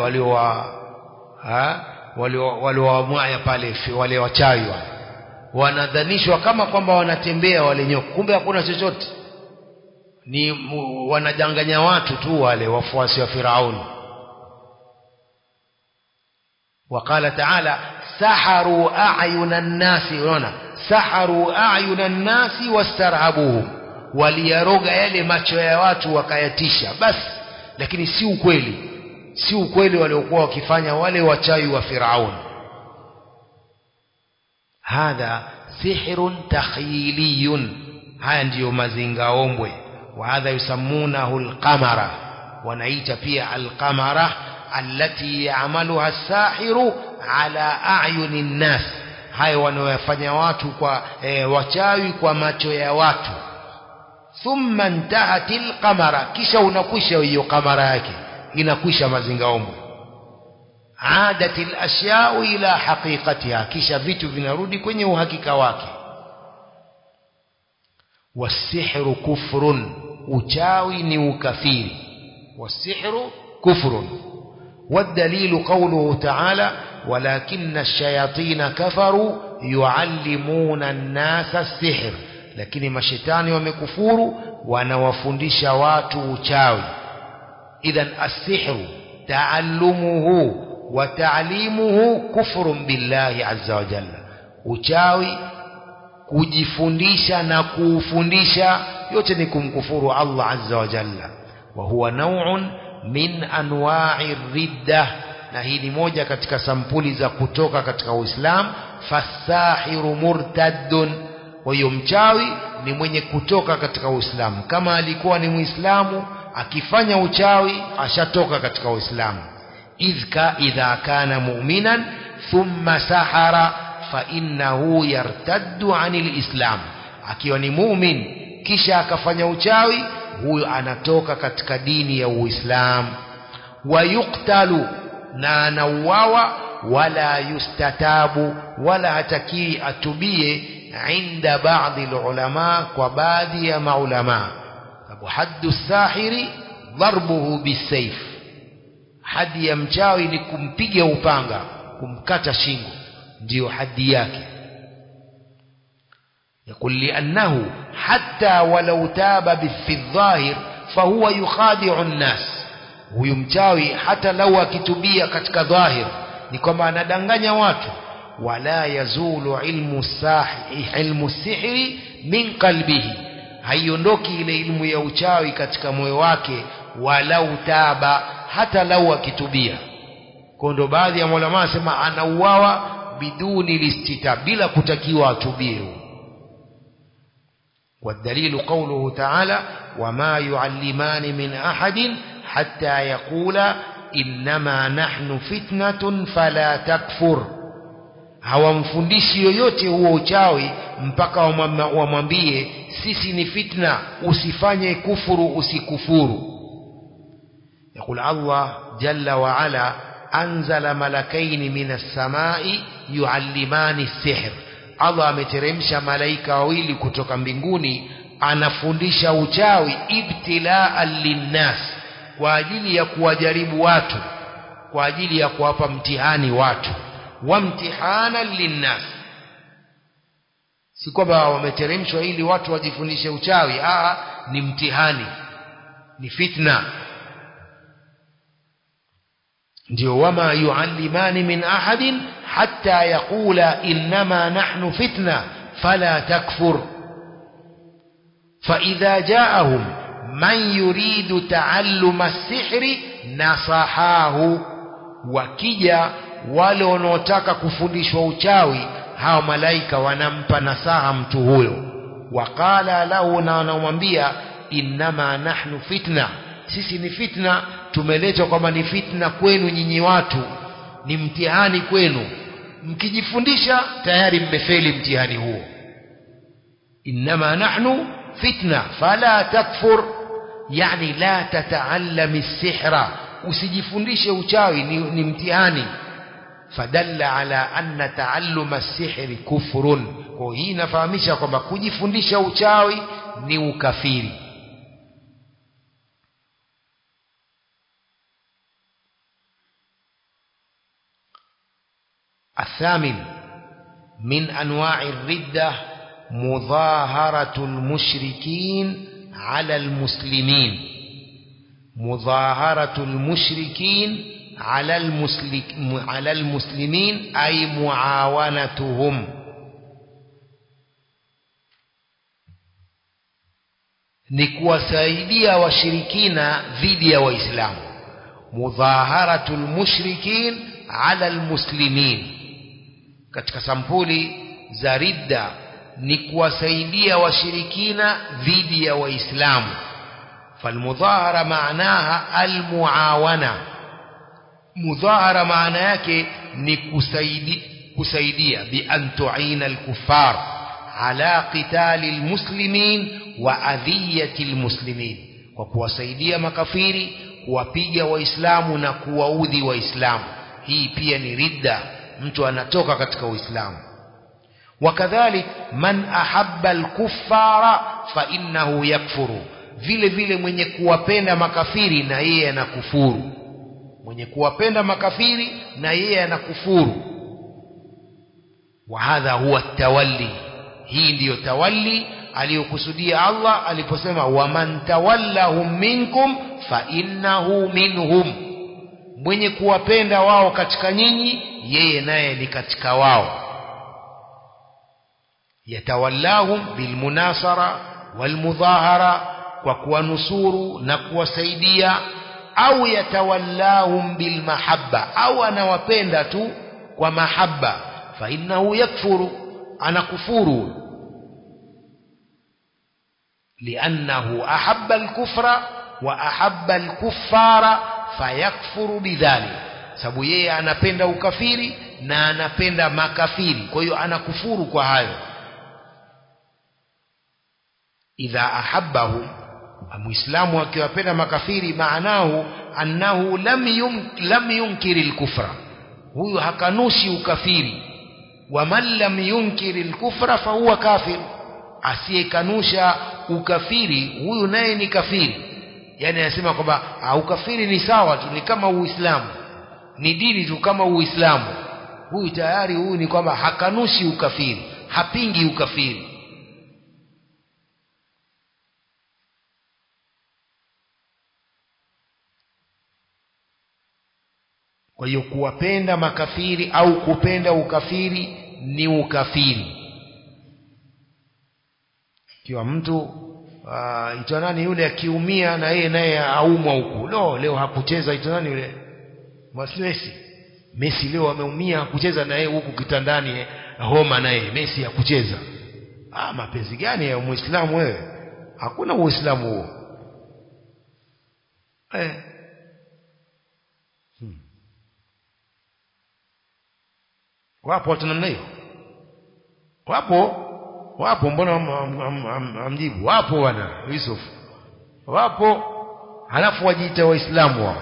waliowamwaya pale, wale wachawi wanadhanishwa kama kwamba wanatembea wale nyoka, kumbe hakuna chochote, ni wanadanganya watu tu wale wafuasi wa Firaun. وقال تعالى سحروا أعين الناس، unaona saharu a'yunan nasi wastarhabuhum, waliyaroga yale macho ya watu wakayatisha basi, lakini si ukweli, si ukweli waliokuwa wakifanya wale wachawi wa Firaun. Hadha sihrun takhyiliyun, haya ndiyo mazingaombwe. Wa hadha yusammunahu alqamara, wanaita pia alqamara allati ya'maluha as-sahiru ala a'yuni an-nas, hayo wanayofanya watu kwa wachawi kwa macho ya watu. Thumma intahatil qamara, kisha unakwisha hiyo kamera yake, inakwisha mazingaombwe. Adatil ashya'u ila haqiqatiha, kisha vitu vinarudi kwenye uhakika wake. Wasihru kufrun, uchawi ni ukafiri. Wasihru kufrun. والدليل قوله تعالى ولكن الشياطين كفروا يعلمون الناس السحر, lakini mashetani wamekufuru wanawafundisha watu uchawi. Idhan as-sihru ta'allumuhu wa ta'limuhu kufrun billahi azza wa jalla, uchawi kujifundisha na kuufundisha yote ni kumkufuru Allah azza wa jalla. Wa huwa naw'un min anwa'i ridda, na hii ni moja katika sampuli za kutoka katika Uislamu. Fasahiru murtaddun, wa hiyo mchawi ni mwenye kutoka katika Uislamu. Kama alikuwa ni Muislamu akifanya uchawi ashatoka katika Uislamu. Idha kana mu'minan thumma sahara fa innahu yartaddu 'anil islam, akiwa ni mu'min kisha akafanya uchawi, huyo anatoka katika dini ya Uislamu. Wa yuktalu, na anauawa. Wala yustatabu, wala hatakii atubie. Inda baadhi ulama, kwa baadhi ya maulama. Sababu haddu sahiri dharbuhu bisayf, hadi ya mchawi ni kumpiga upanga, kumkata shingo, ndio hadi yake. يقول لأنه حتى ولو تاب في الظاهر فهو يخادع الناس, huyu mchawi hata lau akitubia katika dhahir ni kwamba anadanganya watu. Wala yazulu ilmu sihri min qalbihi, haiondoki ile ilmu ya uchawi katika moyo wake, walau taba, hata lau akitubia. Kwa ndo baadhi ya ulama wasema anauawa biduni listitab, bila kutakiwa atubie. والدليل قوله تعالى وما يعلمان من أحد حتى يقولا إنما نحن فتنة فلا تكفر. hawamfundishi yoyote huo uchawi mpaka wamwambie sisi ni fitna, usifanye kufuru, usikufuru. يقول الله جل وعلا أنزل ملكين من السماء يعلمان السحر. Allah ameteremsha malaika wawili kutoka mbinguni, anafundisha uchawi, ibtila'an linnas, kwa ajili ya kuwajaribu watu, kwa ajili ya kuwapa mtihani watu, wa mtihanan linnas. Si kwamba wameteremshwa ili watu wajifundishe uchawi, ni mtihani, ni fitna. ndio wama yuallimani min ahadin hatta yaqula innama nahnu fitna fala takfur. فإذا جاءهم من يريد تعلم السحر نصحاه. wakija wale wanaotaka kufundishwa uchawi, hao malaika wanampa nasaha mtu huyo. waqala lahu, na wanamwambia innama nahnu fitna, sisi ni fitna, tumeletwa kwamba ni fitna kwenu nyinyi watu, ni mtihani kwenu, mkijifundisha tayari mmefeli mtihani huo. innama nahnu fitna fala takfur, yani la tata'allami sihra, usijifundishe uchawi, ni mtihani. fadalla ala anna ta'alluma as-sihri kufrun. kwa hii inafahamisha kwamba kujifundisha uchawi ni ukafiri. الثامن من أنواع الردة مظاهرة المشركين على المسلمين. مظاهرة المشركين على المسلمين أي معاونتهم. نكوسaidia washirikina dhidi ya waislamu. مظاهرة المشركين على المسلمين. katika sampuli za ridda ni kuwasaidia washirikina dhidi ya waislamu. falmudhahara maanaha almuawana. mudhahara maana yake ni kusaidia bi an tu'ina alkuffar ala qitali almuslimin wa adhiyati almuslimin, kwa kuwasaidia makafiri, kuwapiga waislamu na kuwaudhi waislamu. hii pia ni ridda, mtu anatoka katika uislamu. wakadhalik man ahabba al-kuffara fa innahu yakfuru, vile vile mwenye kuwapenda makafiri na yeye anakufuru. mwenye kuwapenda makafiri na yeye anakufuru. wa hadha huwa tawalli, hii ndiyo tawalli aliyokusudia Allah aliposema waman tawallahum minkum fa innahu minhum. mwenye kuwapenda wao katika nyinyi, yeye naye ni katika wao. yatawallahum bilmunasara walmudhahara, kwa kuwanusuru na kuwasaidia, au yatawallahum bilmahabba, au anawapenda tu kwa mahabba, fa innahu yakfuru, anakufuru. liannahu ahabba alkufra wa ahabba alkuffara fayakfuru bidhalik, sababu yeye anapenda ukafiri na anapenda makafiri, kwa hiyo anakufuru kwa hayo. idha ahabbahu, muislamu akiwapenda makafiri, maanahu annahu lam yunkiri alkufra, huyu hakanushi ukafiri. wa man lam yunkiri alkufra fa huwa kafir, asiyekanusha ukafiri huyu naye ni kafiri. yani anasema kwamba ukafiri ni sawa tu, ni kama uislamu, ni dini tu kama uislamu. huyu tayari, huyu ni kwamba hakanushi ukafiri, hapingi ukafiri. kwa hiyo kuwapenda makafiri au kupenda ukafiri ni ukafiri. ikiwa mtu ito nani yule akiumia na yeye naye aumwa huku, leo hakucheza, ito nani yule Messi leo ameumia, hakucheza na yeye huku kitandani homa, na yeye Messi hakucheza. Mapenzi gani ya Muislamu wewe? Hakuna Uislamu huo. Wapo watu namna hiyo? Wapo, mbona amjibu? Wapo bwana Yusuf, wapo, halafu wajiita Waislamu wao.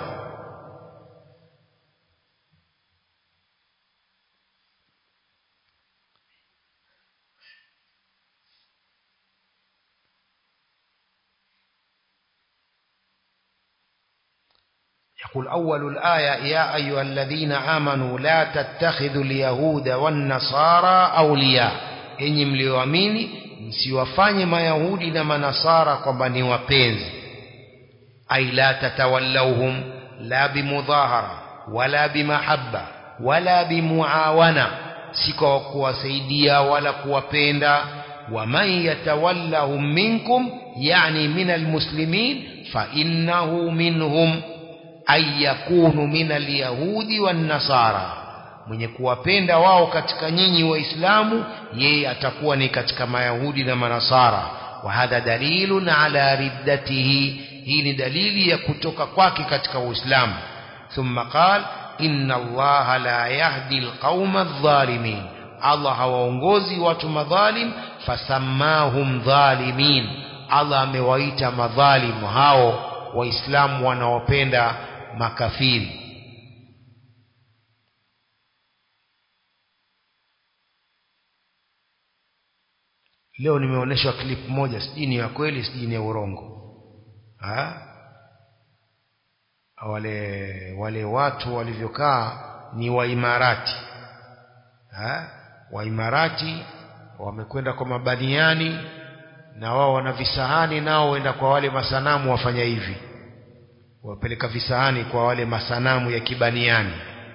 يقول أول الآية: يا أيها الذين آمنوا لا تتخذوا اليهود والنصارى أولياء. Enyi mlioamini msiwafanye mayahudi na manasara kwamba ni wapenzi. Ay la tatawallawhum la bimudhahara wala bimahabba wala bimuawana, si kwa kuwasaidia wala kuwapenda. Wa man yatawallahum minkum, yani min almuslimin, fa innahu minhum, ay yakunu min alyahudi wan nasara. Mwenye kuwapenda wao katika nyinyi waislamu, yeye atakuwa ni katika mayahudi na manasara. Wa hadha dalilun ala riddatihi, hii ni dalili ya kutoka kwake katika uislamu. Thumma qala: inna allaha la yahdi alqauma adh-dhalimin, Allah hawaongozi watu madhalim. Fasammahum dhalimin, Allah amewaita madhalimu hao waislamu wanaopenda makafiri. Leo nimeonyeshwa clip moja, sijui ni ya kweli sijui ni ya urongo. Wale watu walivyokaa ni Waimarati. Waimarati wamekwenda kwa mabaniani, na wao wana visahani, nao wenda kwa wale masanamu wafanya hivi, wapeleka visahani kwa wale masanamu ya kibaniani.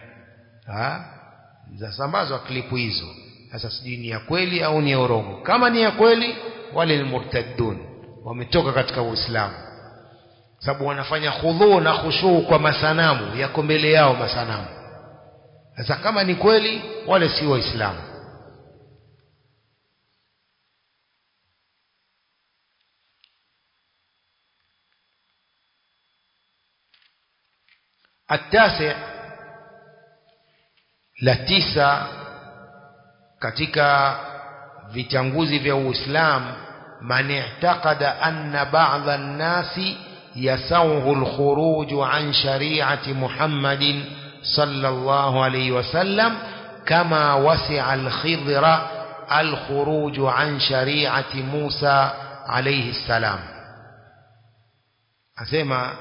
Zasambazwa klipu hizo. Sasa sijui ni ya kweli au ni ya urongo. Kama ni ya kweli, wale ni murtaddun, wametoka katika Uislamu, sababu wanafanya khudhu na khushu kwa masanamu yako mbele yao masanamu. Sasa kama ni kweli, wale si Waislamu. التاسع la tisa katika vitanguzi vya Uislamu: man i'taqada anna ba'dha an-nasi yasawhu al-khuruj an shari'ati Muhammadin sallallahu alayhi wasallam kama wasi'a al-Khidra al-khuruj an shari'ati Musa alayhi salam. Asema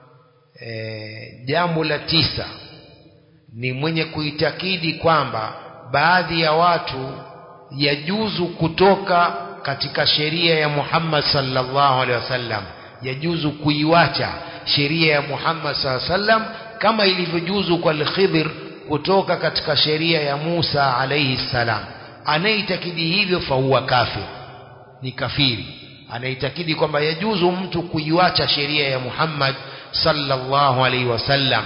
jambo la tisa ni mwenye kuitakidi kwamba baadhi ya watu yajuzu kutoka katika sheria ya Muhammad sallallahu alaihi wasallam, yajuzu kuiwacha sheria ya Muhammad sallallahu alaihi wasallam kama ilivyojuzu kwa al-Khidr kutoka katika sheria ya Musa alayhi salam. Anaitakidi hivyo fa huwa kafir, ni kafiri. Anaitakidi kwamba yajuzu mtu kuiwacha sheria ya Muhammad sallallahu alayhi wasallam.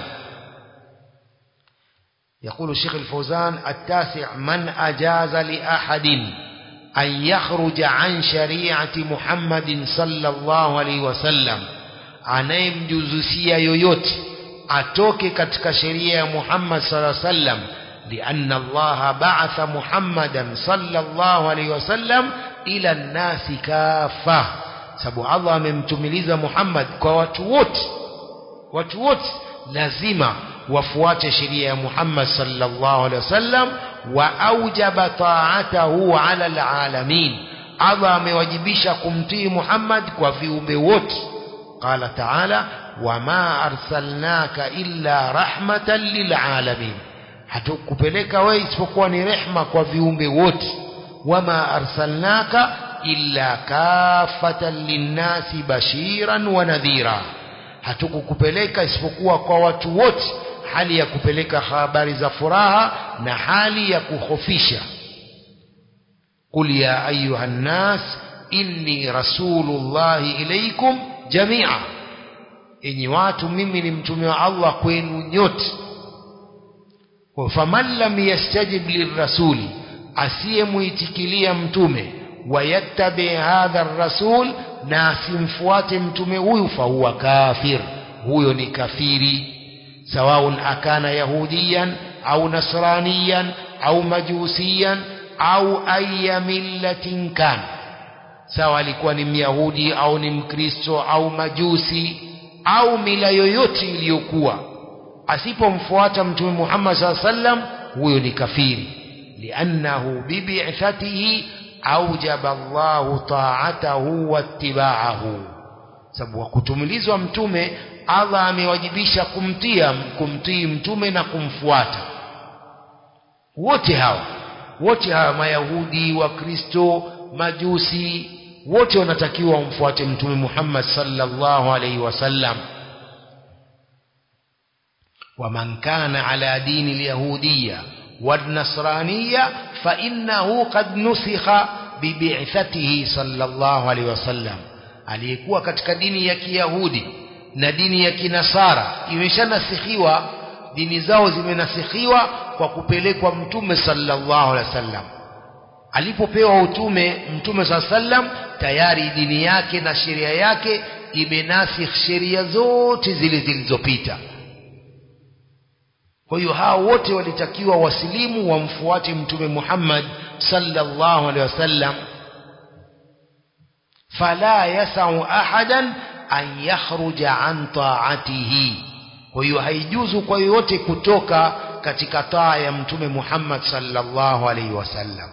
يقول الشيخ الفوزان: التاسع من أجاز لأحد أن يخرج عن شريعة محمد صلى الله عليه وسلم, anayemjuzisia yoyote atoke katika sheria ya Muhammad sallallahu alaihi wasallam, lianna Allah ba'atha Muhammadan sallallahu alaihi wasallam ila an-nasi kafa, sababu Allah amemtumiliza Muhammad kwa watu wote lazima wafuate sheria ya Muhammad sallallahu alaihi wasallam. Wa aujaba ta'atahu ala alalamin, Allah amewajibisha kumtii Muhammad kwa viumbe wote. Qala ta'ala: wama arsalnaka illa rahmatan lilalamin, hatukupeleka wewe isipokuwa ni rehma kwa viumbe wote. Wama arsalnaka illa kafatan linnasi bashiran wa nadhira, hatukukupeleka isipokuwa kwa watu wote, hali ya kupeleka habari za furaha na hali ya kukhofisha. Qul ya ayuhan nas inni rasulullahi ilaykum jami'a, enyi watu mimi ni mtume wa Allah kwenu nyote. faman lam yastajib lirrasuli, asiyemuitikilia mtume, wayattabi hadha ar-rasul, na asimfuate mtume huyu, fahuwa kafir, huyo ni kafiri. sawaun akana yahudiyan au nasraniyan au majusiyan au ayya millatin kan, sawa alikuwa ni myahudi au ni mkristo au majusi au mila yoyote iliyokuwa, asipomfuata mtume Muhammad sallallahu alaihi wasallam, huyo ni kafiri. li'annahu bibi'thatihi aujaba Allahu ta'atahu wattiba'ahu, sababu kutumilizwa mtume Allah amewajibisha kumtii mtume na kumfuata. Wote hawa mayahudi, wakristo, majusi, wote wanatakiwa wamfuate mtume Muhammad sallallahu alaihi wasallam. ومن كان على دين اليهودية والنصرانية فإنه قد نسخ ببعثته صلى الله عليه وسلم. aliyekuwa katika dini ya Kiyahudi na dini ya Kinasara imeshaнаsikhiwa, dini zao zimenasikhiwa kwa kupelekwa mtume sallallahu alaihi wasallam. Alipopewa utume mtume sallallahu alaihi wasallam, tayari dini yake na sheria yake imenasikh sheria zote zile zilizopita. Kwa hiyo hao wote walitakiwa wasilimu wamfuate mtume Muhammad sallallahu alaihi wasallam. fala yasau ahadan an yakhruja an ta'atihi, kwa hiyo haijuzu kwa yote kutoka katika taa ya mtume Muhammad sallallahu alaihi wasallam.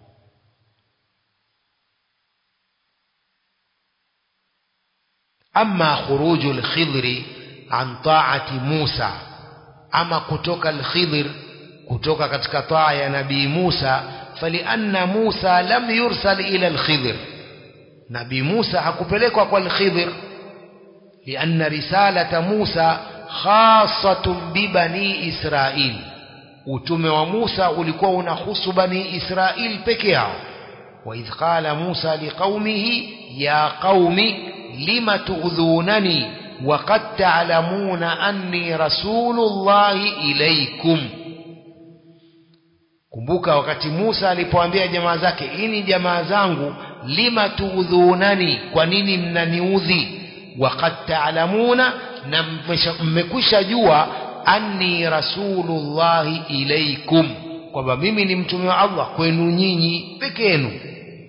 amma khurujul khidri an ta'ati Musa, ama kutoka al-Khidr kutoka katika taa ya nabii Musa, falianna Musa lam yursal ila al-Khidr, nabii Musa hakupelekwa kwa al-Khidr. lianna risalata Musa khassatun bi bani Israil, utume wa Musa ulikuwa unahusu bani Israil peke yao. wa idh qala Musa liqaumihi ya qaumi lima tu'dhunani وقد تعلمون أني رسول الله إليكم. kumbuka wakati Musa alipoambia jamaa zake, ini jamaa zangu, lima tuudhunani, kwa nini mnaniudhi, waqad ta'lamuna, na mmekwisha jua, anni rasulullahi ilaykum, kwamba mimi ni mtume wa Allah kwenu nyinyi peke yenu.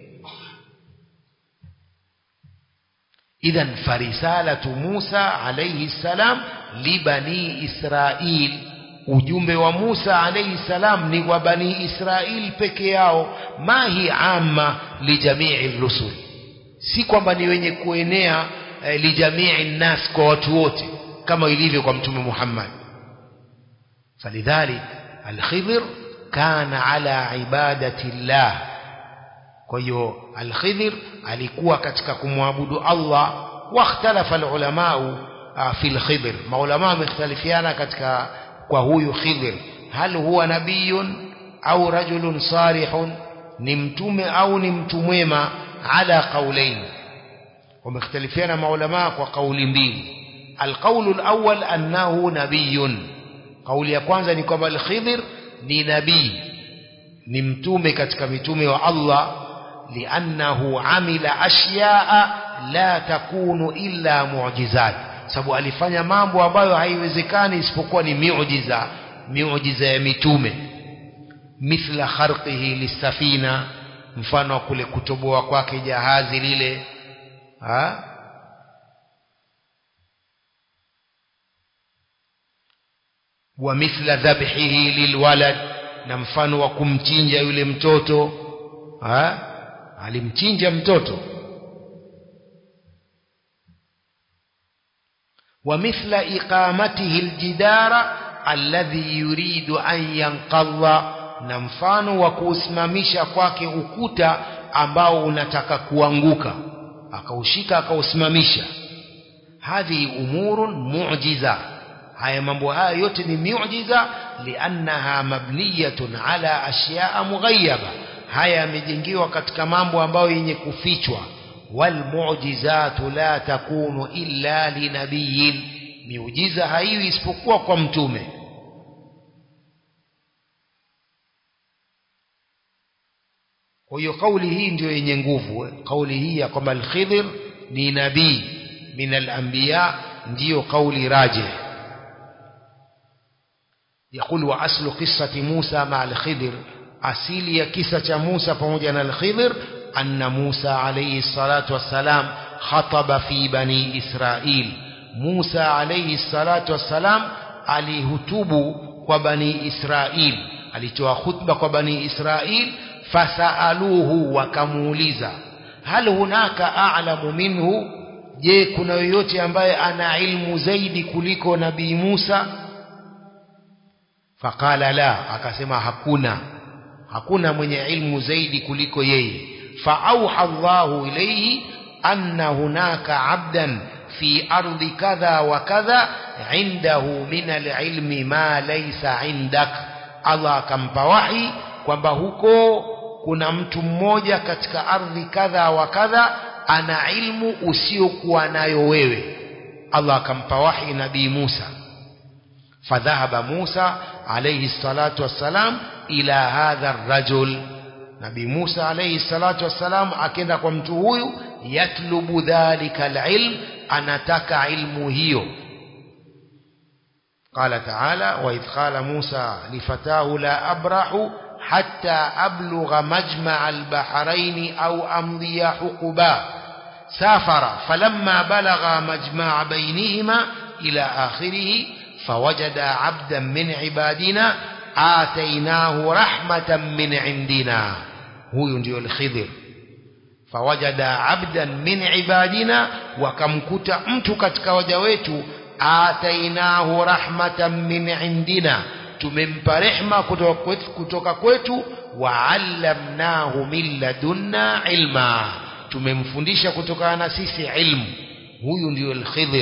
idhan farisalatu Musa alayhi salam li bani Israil, ujumbe wa Musa alayhi salam ni wa bani Israil peke yao. mahi amma li jami'i rusul, si kwamba ni wenye kuenea li jami'i nas, kwa watu wote kama ilivyo kwa mtume Muhammad. falidhalik al-Khidr kana ala ibadati Allah, kwa hiyo al-Khidr alikuwa katika kumwabudu Allah. wakhtalafa al-ulamau fi al-Khidr, maulama wamekhtalifiana katika kwa huyu Khidr, hal huwa nabiyun au rajulun salihun, ni mtume au ni mtu mwema. ala qawlain, wamekhtalifiana maulama kwa kauli mbili. al-qawlu al-awwal annahu nabiyyun, kauli ya kwanza ni kwamba al-Khidr ni nabii, ni mtume katika mitume wa Allah. liannahu amila ashya'a la takunu illa mu'jizat, sababu alifanya mambo ambayo haiwezekani isipokuwa ni miujiza ya mitume. mithla kharqihi lisafina, mfano wa kule kutoboa kwake jahazi lile, wa mithla dhabhihi lilwalad, na mfano wa kumchinja yule mtoto, alimchinja mtoto. wa mithla iqamatihi aljidara alladhi yuridu an yanqadha, na mfano wa kusimamisha kwake ukuta ambao unataka kuanguka, akaushika akausimamisha. hadhi umurun mu'jiza, haya mambo haya yote ni miujiza. liannaha mabniyatun ala ashya'a mughayyaba, haya yamejengewa katika mambo ambayo yenye kufichwa. والمعجزات لا تكون إلا لنبي miujiza haiwi isipokuwa kwa mtume. Kwa hiyo kauli hii ndio yenye nguvu, kauli hii ya kwamba al-Khidr ni nabii min al-anbiya ndio kauli rajih. يقول وأصل قصة موسى مع الخضر أصيل قصة موسى pamoja الخضر أن موسى عليه الصلاة والسلام خطب في بني إسرائيل. موسى عليه الصلاة والسلام alihutubu kwa bani Israil, alitoa khutba kwa bani Israil. Fasaluhu, wakamuuliza hal hunaka a'lamu minhu, je kuna yoyote ambaye ana ilmu zaidi kuliko nabii Musa? Faqala la, akasema hakuna mwenye ilmu zaidi kuliko yeye. Fa'auha Allahu ilayhi anna hunaka 'abdan fi ardi kadha wa kadha indahu min al-ilmi ma laysa indak. Allah akampa wahi kwamba huko kuna mtu mmoja katika ardhi kadha wa kadha ana ilmu usiokuwa nayo wewe. Allah akampa wahi nabii Musa. فذهب موسى عليه الصلاة والسلام إلى هذا الرجل. نبي موسى عليه الصلاة والسلام أكيد قمت هو يطلب ذلك العلم، أنتك علمه. قال تعالى وإذ قال موسى لفتاه لا أبرح حتى أبلغ مجمع البحرين أو أمضي حقبا. سافر فلما بلغ مجمع بينهما إلى آخره فوجد عبدا من عبادنا آتيناه رحمة من عندنا. هو ndio الخضر. فوجد عبدا من عبادنا, wakamkuta mtu katika waja wetu, آتيناه رحمة من عندنا, tumempa rehema kutoka kwetu, وعلمناه من لدنا علما, tumemfundisha kutokana na sisi ilmu. Huyu ndio الخضر.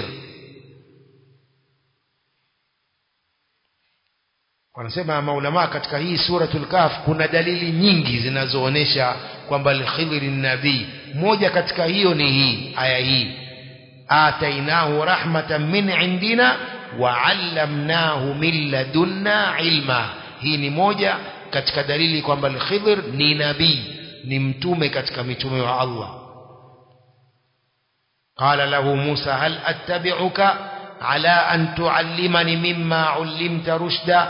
Wanasema maulama katika hii suratul Kahf kuna dalili nyingi zinazoonesha kwamba al-Khidr ni nabii. Moja katika hiyo ni hii aya hii, atainahu rahmatan min indina wa 'allamnahu min ladunna ilma. Hii ni moja katika dalili kwamba al-Khidr ni nabii, ni mtume katika mitume wa Allah. Qala lahu Musa hal attabi'uka ala an tu'allimani mimma 'allimta rushda,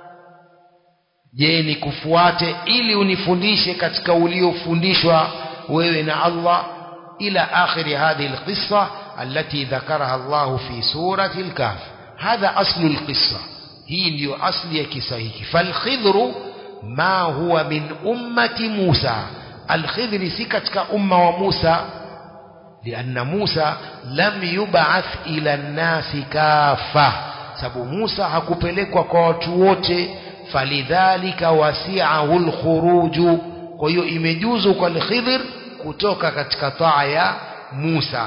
je nikufuate ili unifundishe katika uliofundishwa wewe na Allah. Ila akhir hadhihi alqissa allati dhakaraha Allah fi surati al-Kahf. Hadha aslu alqissa, hii ndio asli ya kisa hiki. Falkhidru ma huwa min ummati Musa, alkhidri si katika umma wa Musa, lianna Musa lam yub'ath ila an-nasi kafa, sababu Musa hakupelekwa kwa watu wote. Falidhalika wasi'ahu al-khuruj, kwa hiyo imejuzu kwa al-Khidr kutoka katika taa ya Musa.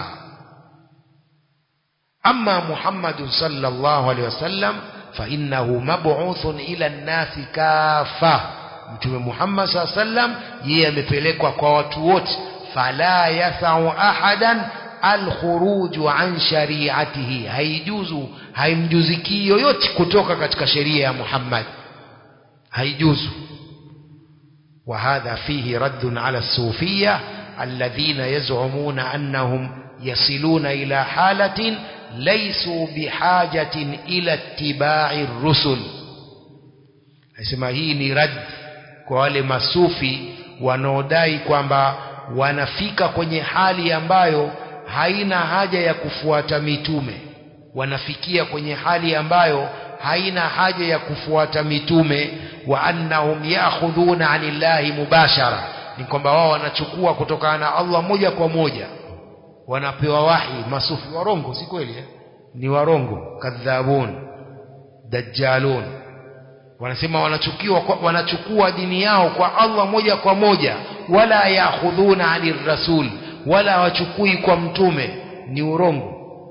Amma Muhammad sallallahu alaihi wasallam fa innahu mab'uthun ila an-nasi kafa, mtume Muhammad sallallahu alaihi wasallam yeye amepelekwa kwa watu wote. Fala yasau ahadan al-khuruj an shari'atihi, haijuzu, haimjuziki yoyote kutoka katika sheria ya Muhammad, haijuzu. وهذا فيه رد على الصوفية الذين يزعمون أنهم يصلون إلى حالة ليسوا بحاجة إلى اتباع الرسل. اسمع hii ni rad kwa wale masufi wanaodai kwamba wanafika kwenye hali ambayo haina haja ya kufuata mitume, wanafikia kwenye hali ambayo haina haja ya kufuata mitume. Wa annahum ya'khudhuna 'anillahi mubashara, ni kwamba wao wanachukua kutokana na Allah moja kwa moja, wanapewa wahi. Masufi warongo, si kweli? Ni warongo, kadhabun, dajjalun. Wanasema wanachukua dini yao kwa Allah moja kwa moja, wala ya'khudhuna 'anir rasul, wala wachukui kwa mtume. Ni urongo.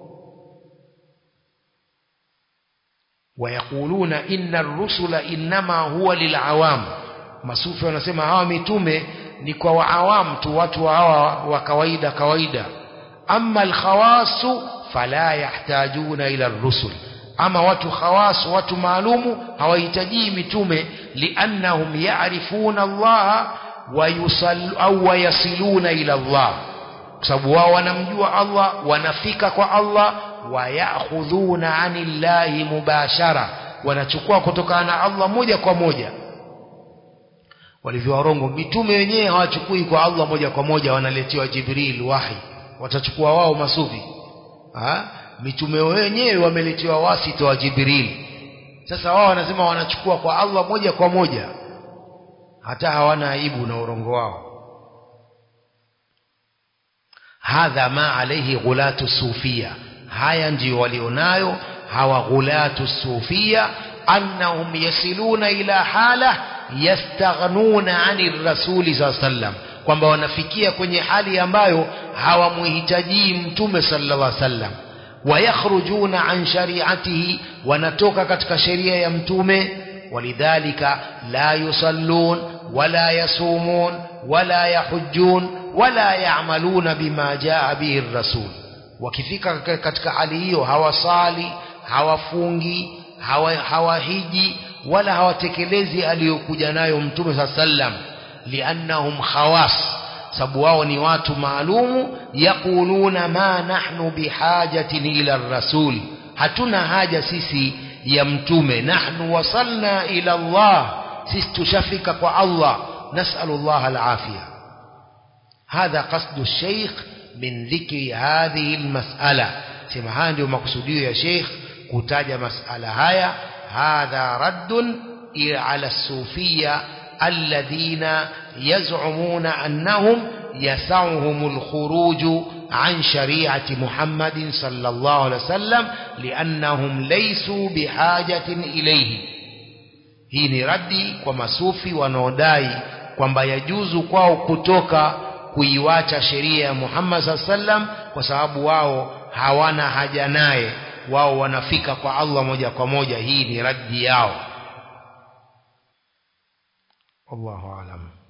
ويقولون إن الرسل إنما هو للعوام. masufi wanasema hawa mitume ni kwa waawam tu, watu hawa wa kawaida. Amma al-khawasu fala yahtajuna ila ar-rusul, ama watu khawas, watu maalumu hawahitaji mitume, liannahum ya'rifuna Allah wa yasiluna ila Allah, kwa sababu wao wanamjua Allah, wanafika kwa Allah. Wa ya'khudhuna 'anillahi mubashara, wanachukua kutokana na Allah moja kwa moja. Walivyo warongo, mitume wenyewe hawachukui kwa Allah moja kwa moja, wanaletewa Jibril wahi, watachukua wao masufi. Mitume wenyewe wameletewa wasito wa Jibril. Sasa wao wanasema wanachukua kwa Allah moja kwa moja, hata hawana aibu na urongo wao. Hadha ma alayhi ghulatu sufia, haya ndio walionayo hawa ghulatu sufia, annahum yasiluna ila hala yastaghnuna 'anir rasuli sallam, kwamba wanafikia kwenye hali ambayo hawamuhitaji mtume sallallahu alaihi wasallam. Wayakhrujuna 'an shari'atihi, wanatoka katika sheria ya mtume. Walidhalika la yusallun wala yasumun wala yahujjun wala ya'maluna bima jaa bihi ar-rasul. Wakifika katika hali hiyo hawasali, hawafungi, hawahiji wala hawatekelezi aliyokuja nayo mtume sallam, liannahum khawas, sababu wao ni watu maalumu. Yaquluna ma nahnu bihajatin ila ar-rasul, hatuna haja sisi ya mtume. Nahnu wasalna ila Allah, sisi tushafika kwa Allah. Nas'alullah al-afiyah. Hadha qasdu ash-shaykh min dhikri hadhihi al-mas'ala, sema haya ndio makusudio ya sheikh kutaja mas'ala haya. Hadha raddun ala as-sufiyya alladhina yaz'umuna annahum yas'uhumul khuruju an shari'ati Muhammadin sallallahu alaihi wasallam liannahum laysu bihajatin ilayhi. Hii ni raddi kwa masufi wanaodai kwamba yajuzu kwao kutoka kuiwacha sheria ya Muhammad sallallahu alaihi wasallam kwa sababu wao hawana haja naye, wao wanafika kwa Allah moja kwa moja. Hii ni raddi yao. Wallahu a'lam.